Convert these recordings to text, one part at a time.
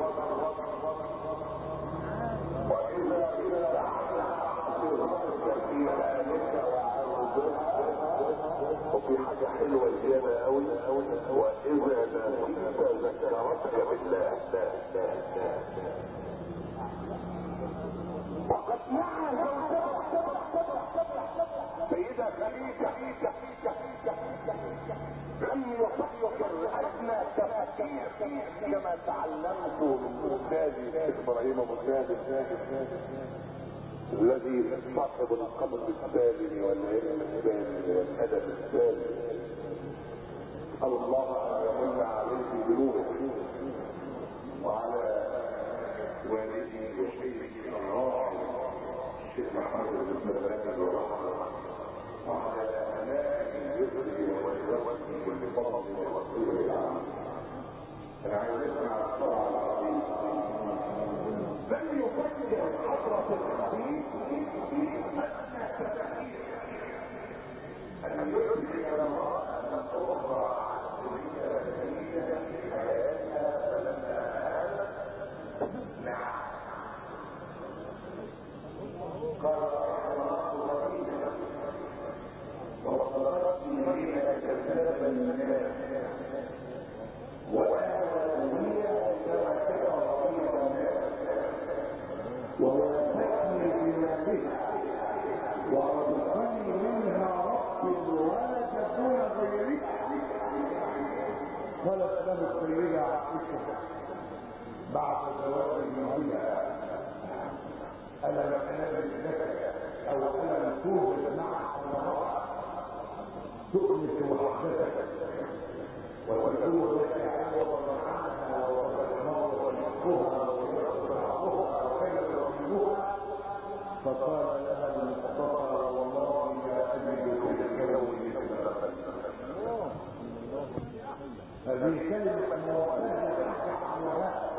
واذا في حالك وعودها. وفي حاجة حلوة زيادة قوي، واذا نسيت ذكرتك بالله. وقد نعى سيدة خديجة لم يفكر ادنى تفكير كما تعلمت من استاذي ابراهيم ابو سالم الذي صاحب القلب السالم والعلم السالم والادب السالم. الله ان يمن عليه بنوره وعلى والدي وشيخي الراحل الشيخ محمد بن سلمان الرحمه وعلى ابنائه الرزق والوالدته والفضل ورسوله العام. انا عايز اسمع الصلاه على الحبيب. لم يفكر حضره الحبيب ادنى تفكير ان يدرك المراه اخرى عن تلك السيده في حياتها فلما هانت نعم قال الله رحيما وصدقتني بها كذاب الناس وآمني كما كفر رحيم الناس ووفقني بما بها ورزقني منها رب ولا تكون غيري. قالت له السيدة عائشة بعد زواج منها ألم أنبت لك أو ألم توجد معك امرأة تؤنس وحدتك وتكون لك عوضا عنها وتتمر نصفها ويصرعها وكيف يصيبها؟ فقال لها المصطفى والله لا أجد في الكون مثل هذه كلمة موافقة عن وراء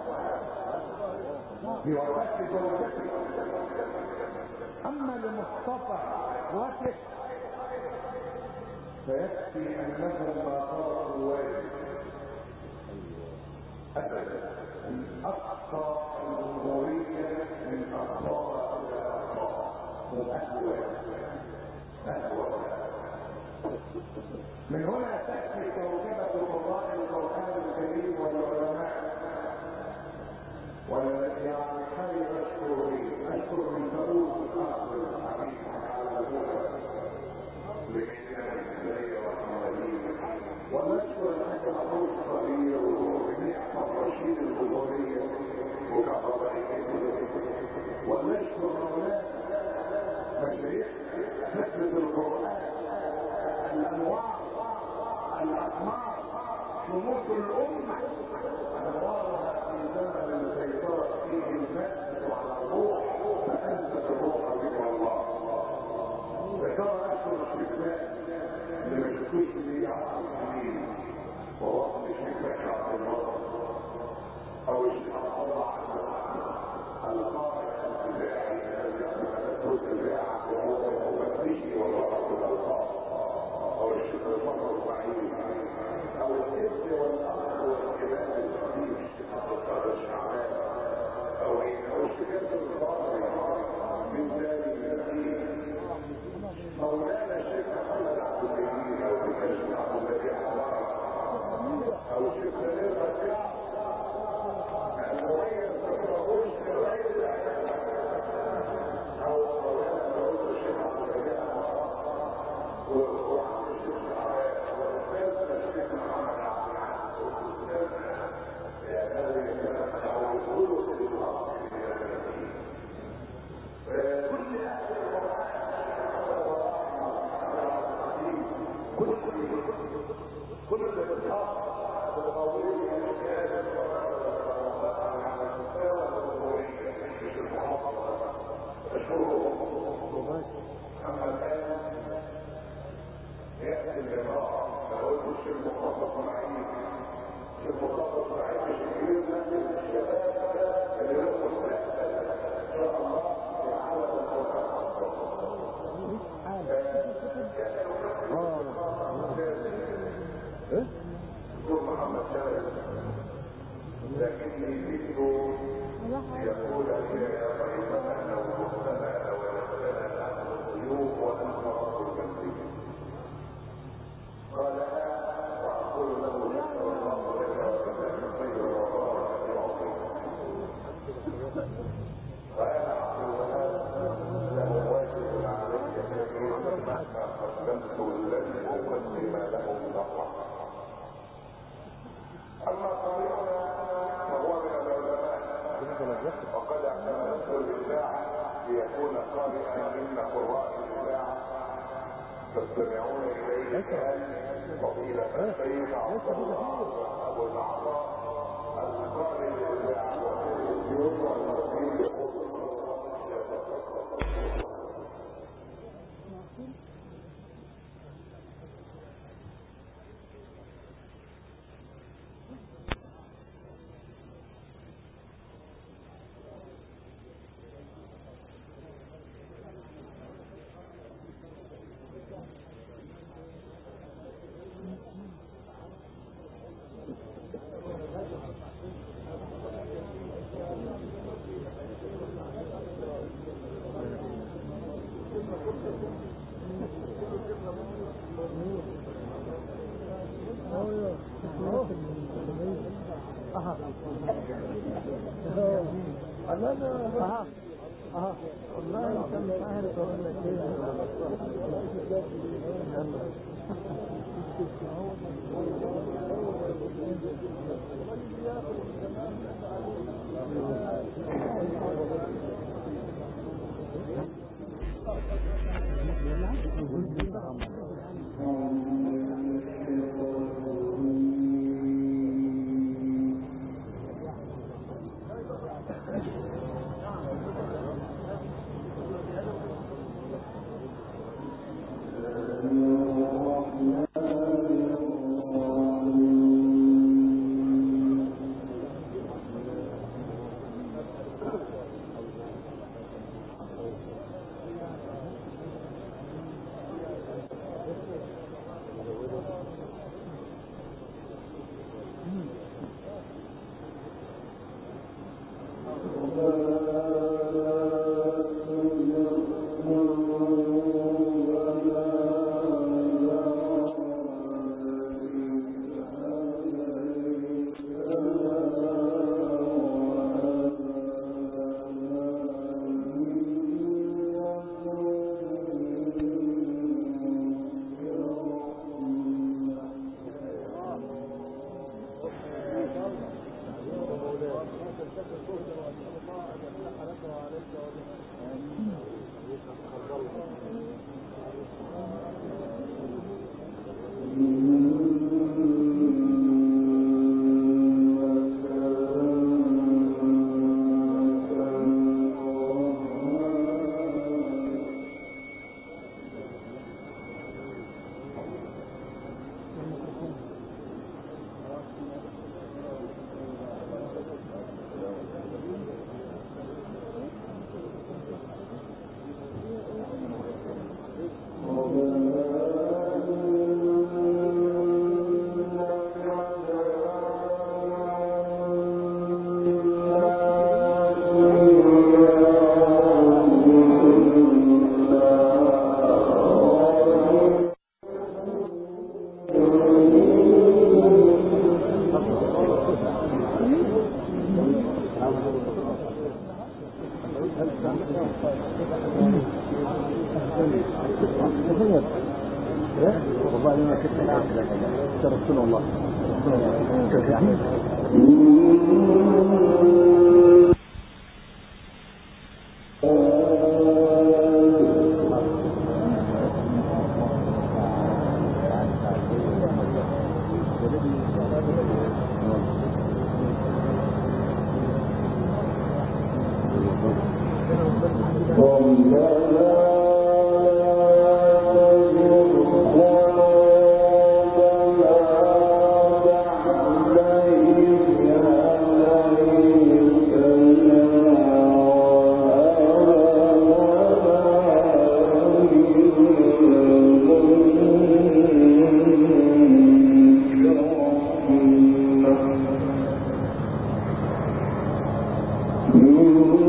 بوفاة زوجته. اما لمصطفى اخوته فيكفي انهم ما تركوا واجب ابدا. من اقصى الجمهوريه من اقصاها الى اقصاها واهوى. من هنا تاتي توجبه قضاء القران الكريم والعلماء يعني خير اشكر من تقول اخر الحديث على الهدى ونشكر الحاج محمود الصغير وجميع الرشيد الجمهوريه وكهربائيه ونشكر مولانا مشايخ حفظ القران الانواع الاقمار شموس الامه انوارها في زمن سيطرت فيه الناس على الروح فانزل الروح ذكر الله. ذكر اشهر الشتاء اللي ما شفتوش اللي يعرف الحميد ووصل الشتاء عبد الله او الشتاء الله القارئ الابداعي الذي اثبته الابداع وهو المفتش والرأس والالقاب او الشتاء المطر البعيد او الابن والاخ لكني جئت ليقول لي يا طيبتنا وجهتنا ويغفلنا عن الضيوف وانت رب المنزل. قال واقول له يسر الله لك وكذلك خير وبارك في عمرك. وانا عبد الوهاب له واجب علي كثير مهما قدمت الذي اقدم له من الرحمه. اما قارئنا فهو من العلماء وقد اعتمدته الاذاعه ليكون قارئا من قراء الاذاعه تستمعون اليه الان فضيله الشيخ عبد الله ابو العطاء القارئ الاذاعه والتلفزيون والمسير.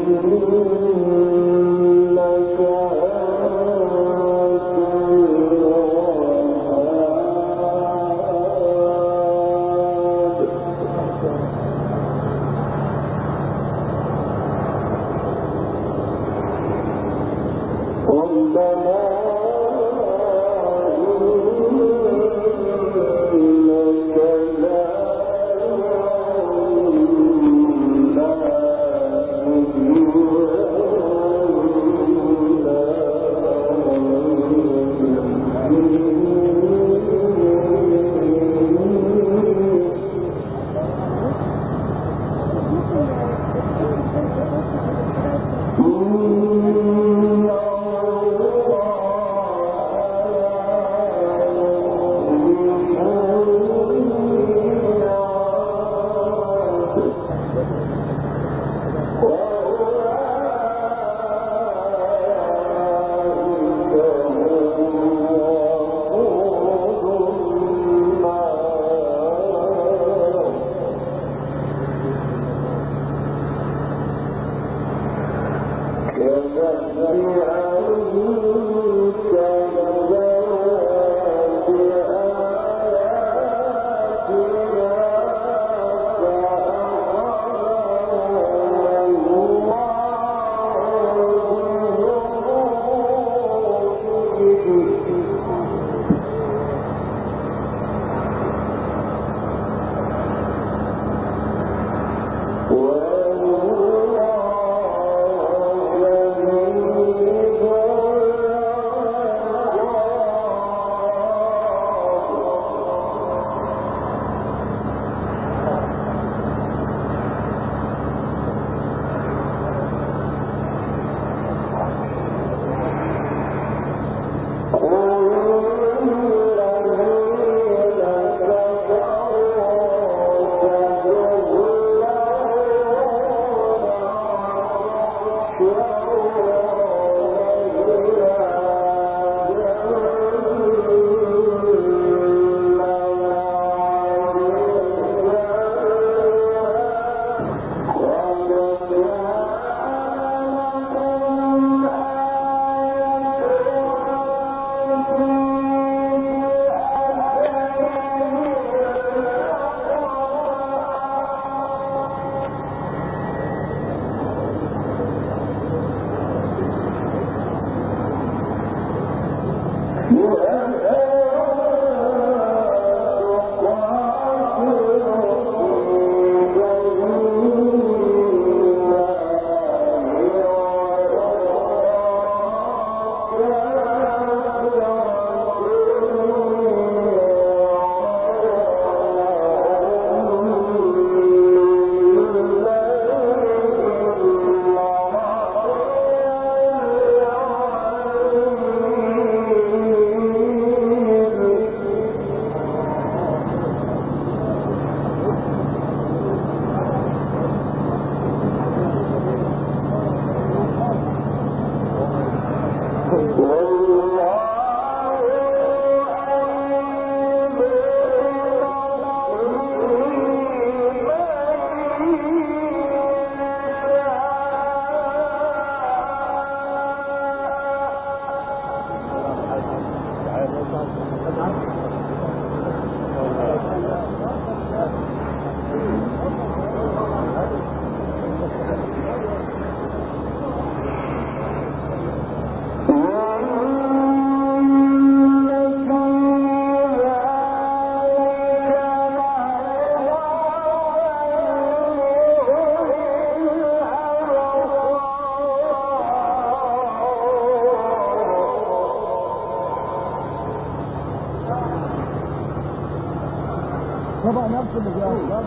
طبعا نفس اللي جاي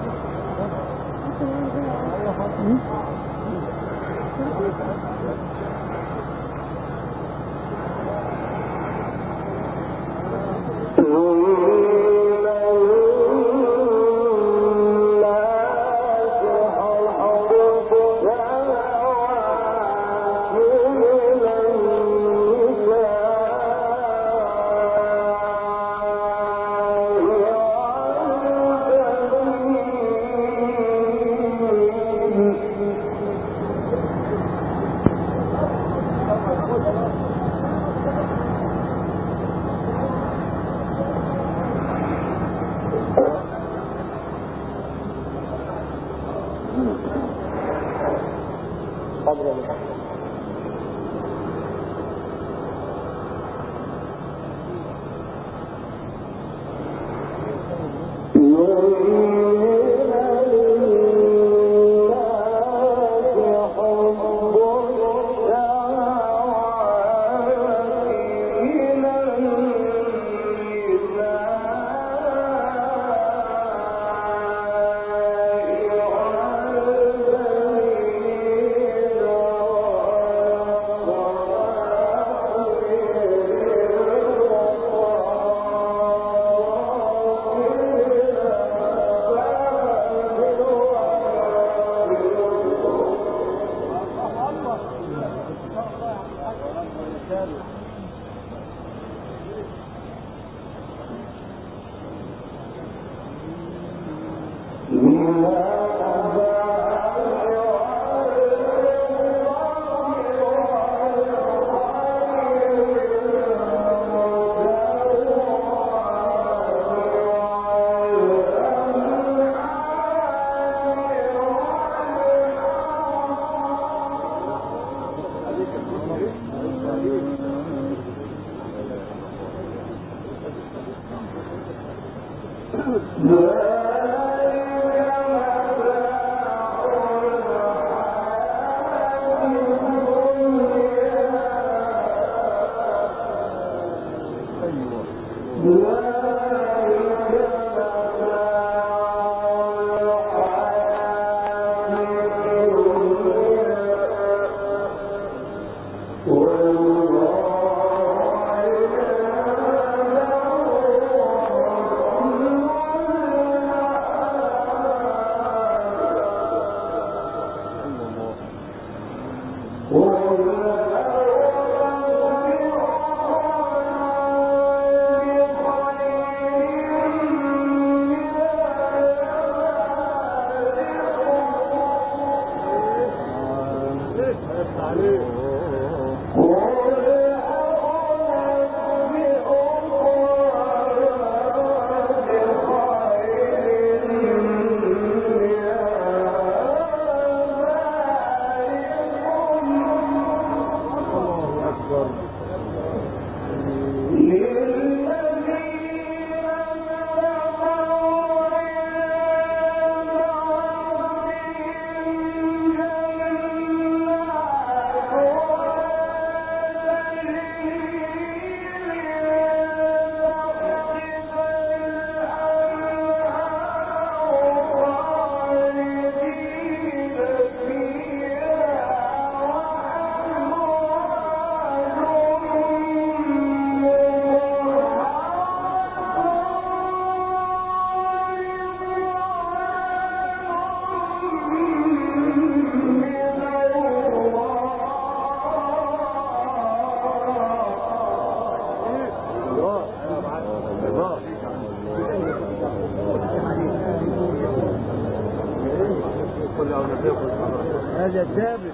هذا ثابت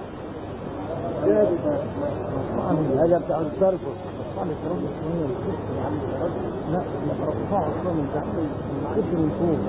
هذا بتاع الصرف لا رفعه اصلا من تحت من فوق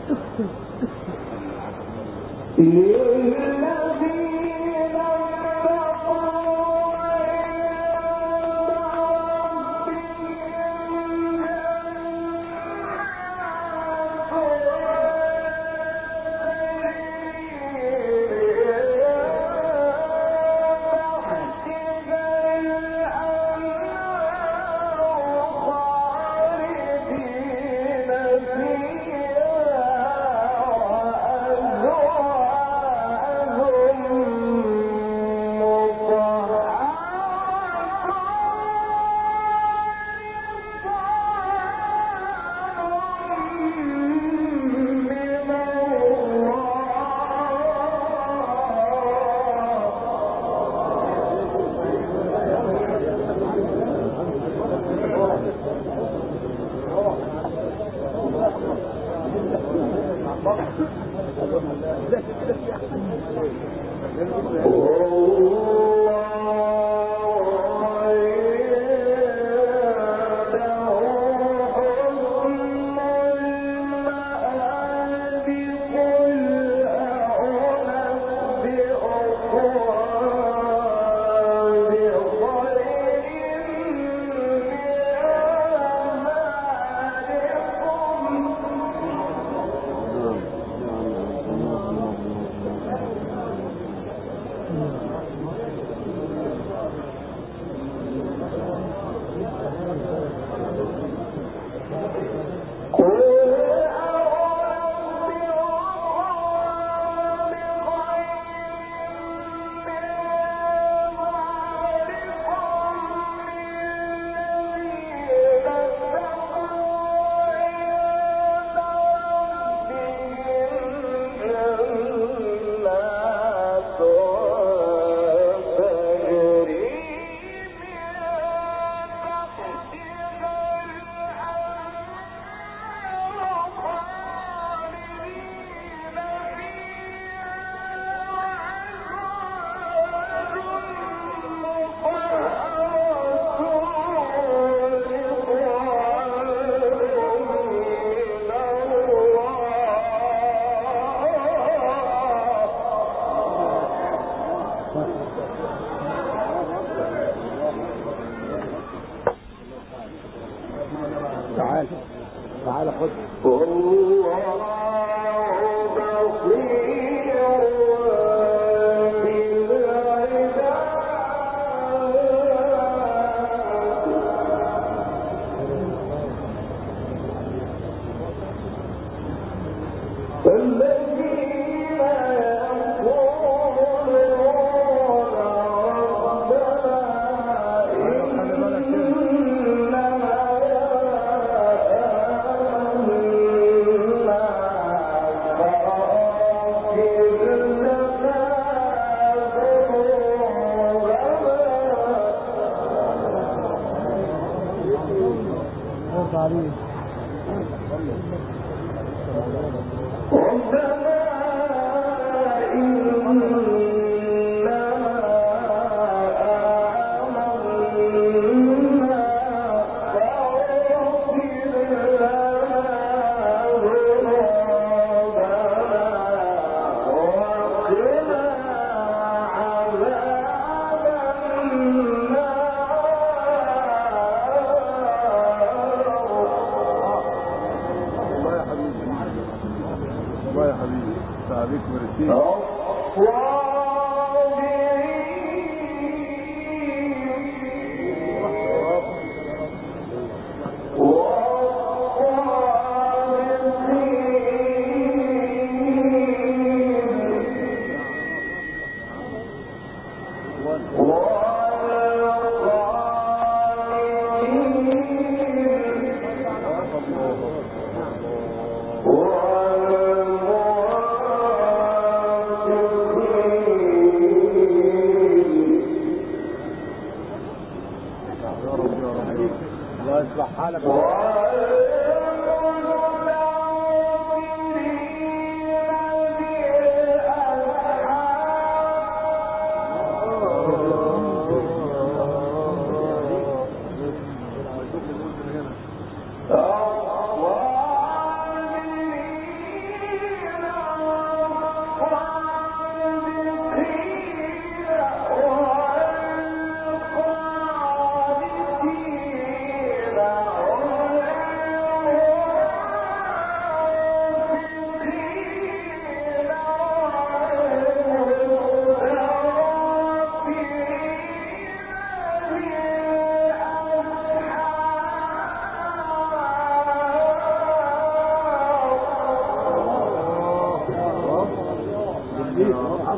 تعال خد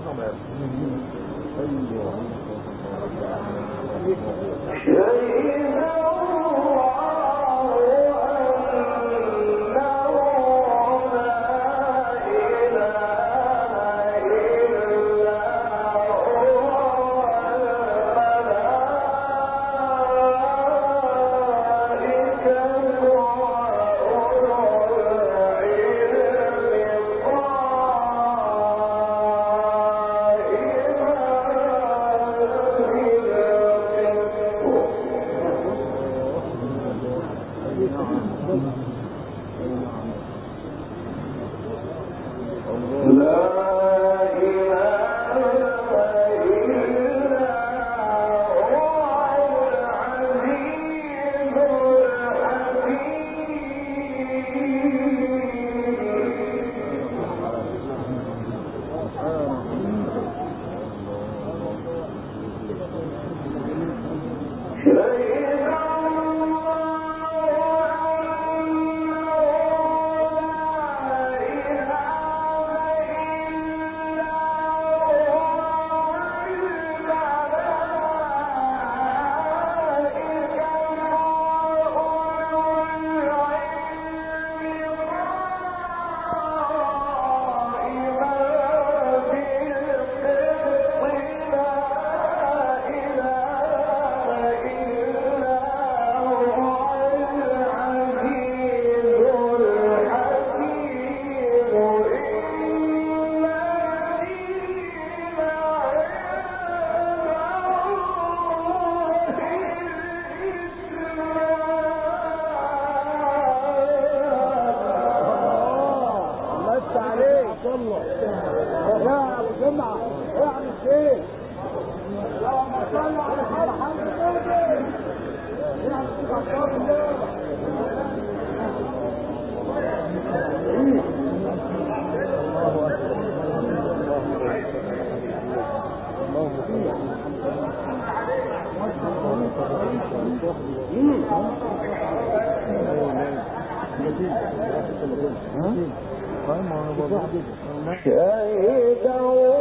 شهد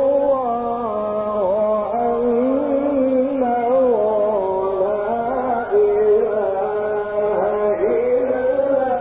الله أنه لا إله إلا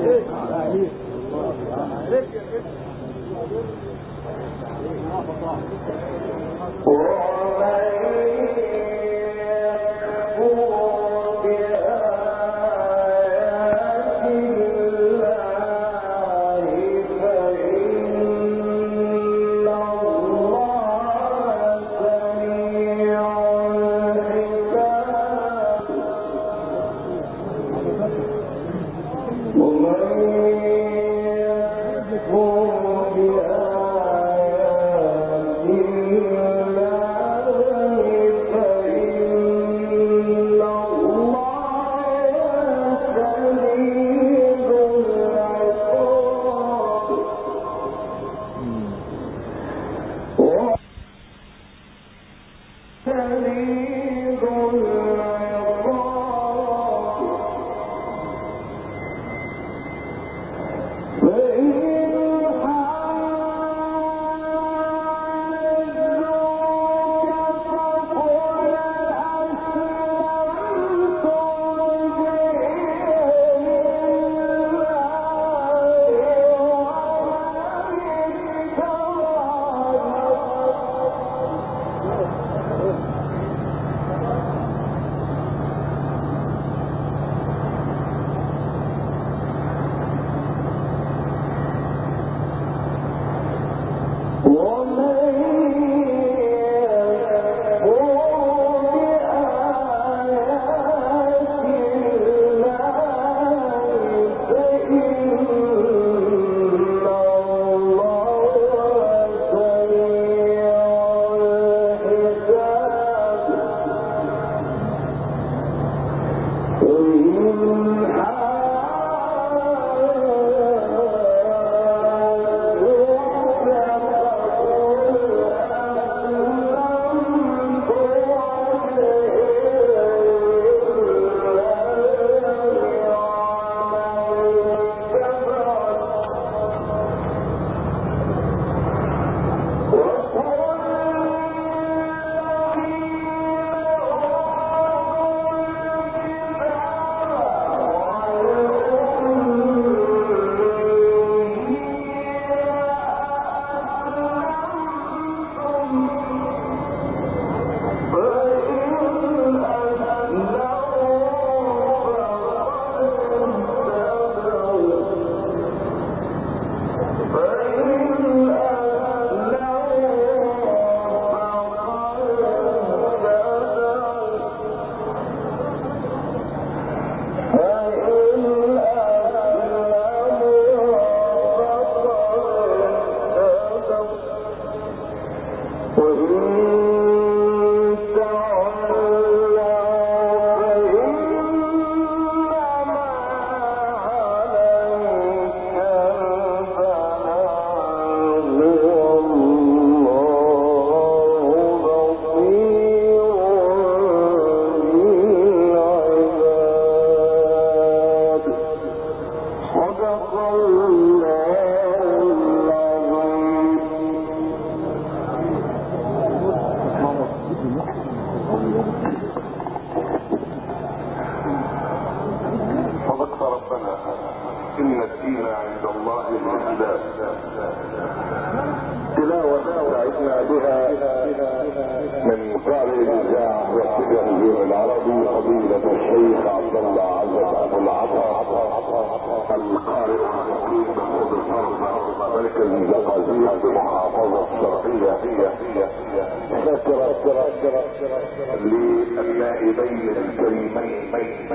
للنائبين الكريمين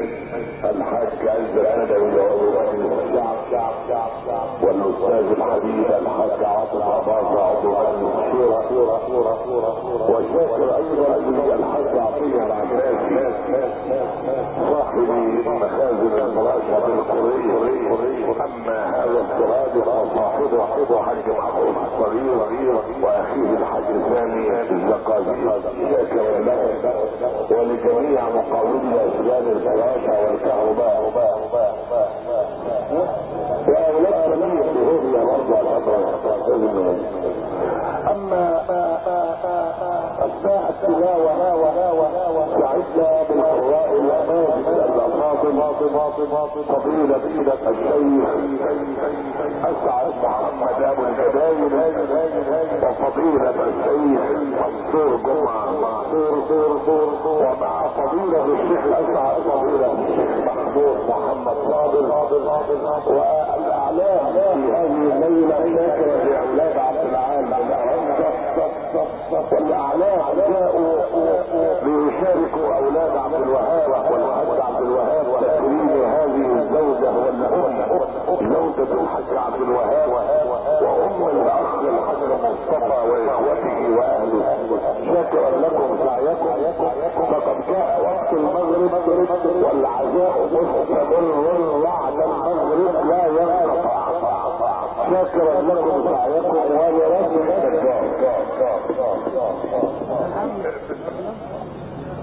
الحاج عز الادوي والاستاذ الحبيب الحاج عاطف عباظة عضو الشورى وشاكر ايضا للحاج عطية العباسي صاحب مخازن المراشد القرية. اما هذا السراد فصاحبه حاج محمود الصغير واخيه الحاج ثاني الزقازيق شاكر له ولجميع مقاولي اسباب الفراشة والكهرباء واولاد جميع سهولية برضه. اما اثناء التلاوة سعدنا بالقراء الاماجد الافاضل فضيلة الشيخ اسعد محمد ابو الجباين وفضيلة الشيخ منصور جمعة ومع فضيلة الشيخ اسعد فضيلة الشيخ محمود محمد صابر والاعلام في هذه الليلة شاكرة لاولاد عبد العال والاعلام جاءوا ليشاركوا اولاد عبد الوهاب والحاج عبد الوهاب وتكريم هذه الزوجة والام زوجة الحاج عبد الوهاب وام الاخ الحاج مصطفى واخوته واهله. شكرا لكم سعيكم فقد جاء وقت المغرب والعزاء مستمر بعد المغرب لا ينقطع. شكرا لكم سعيكم ولرب الدار.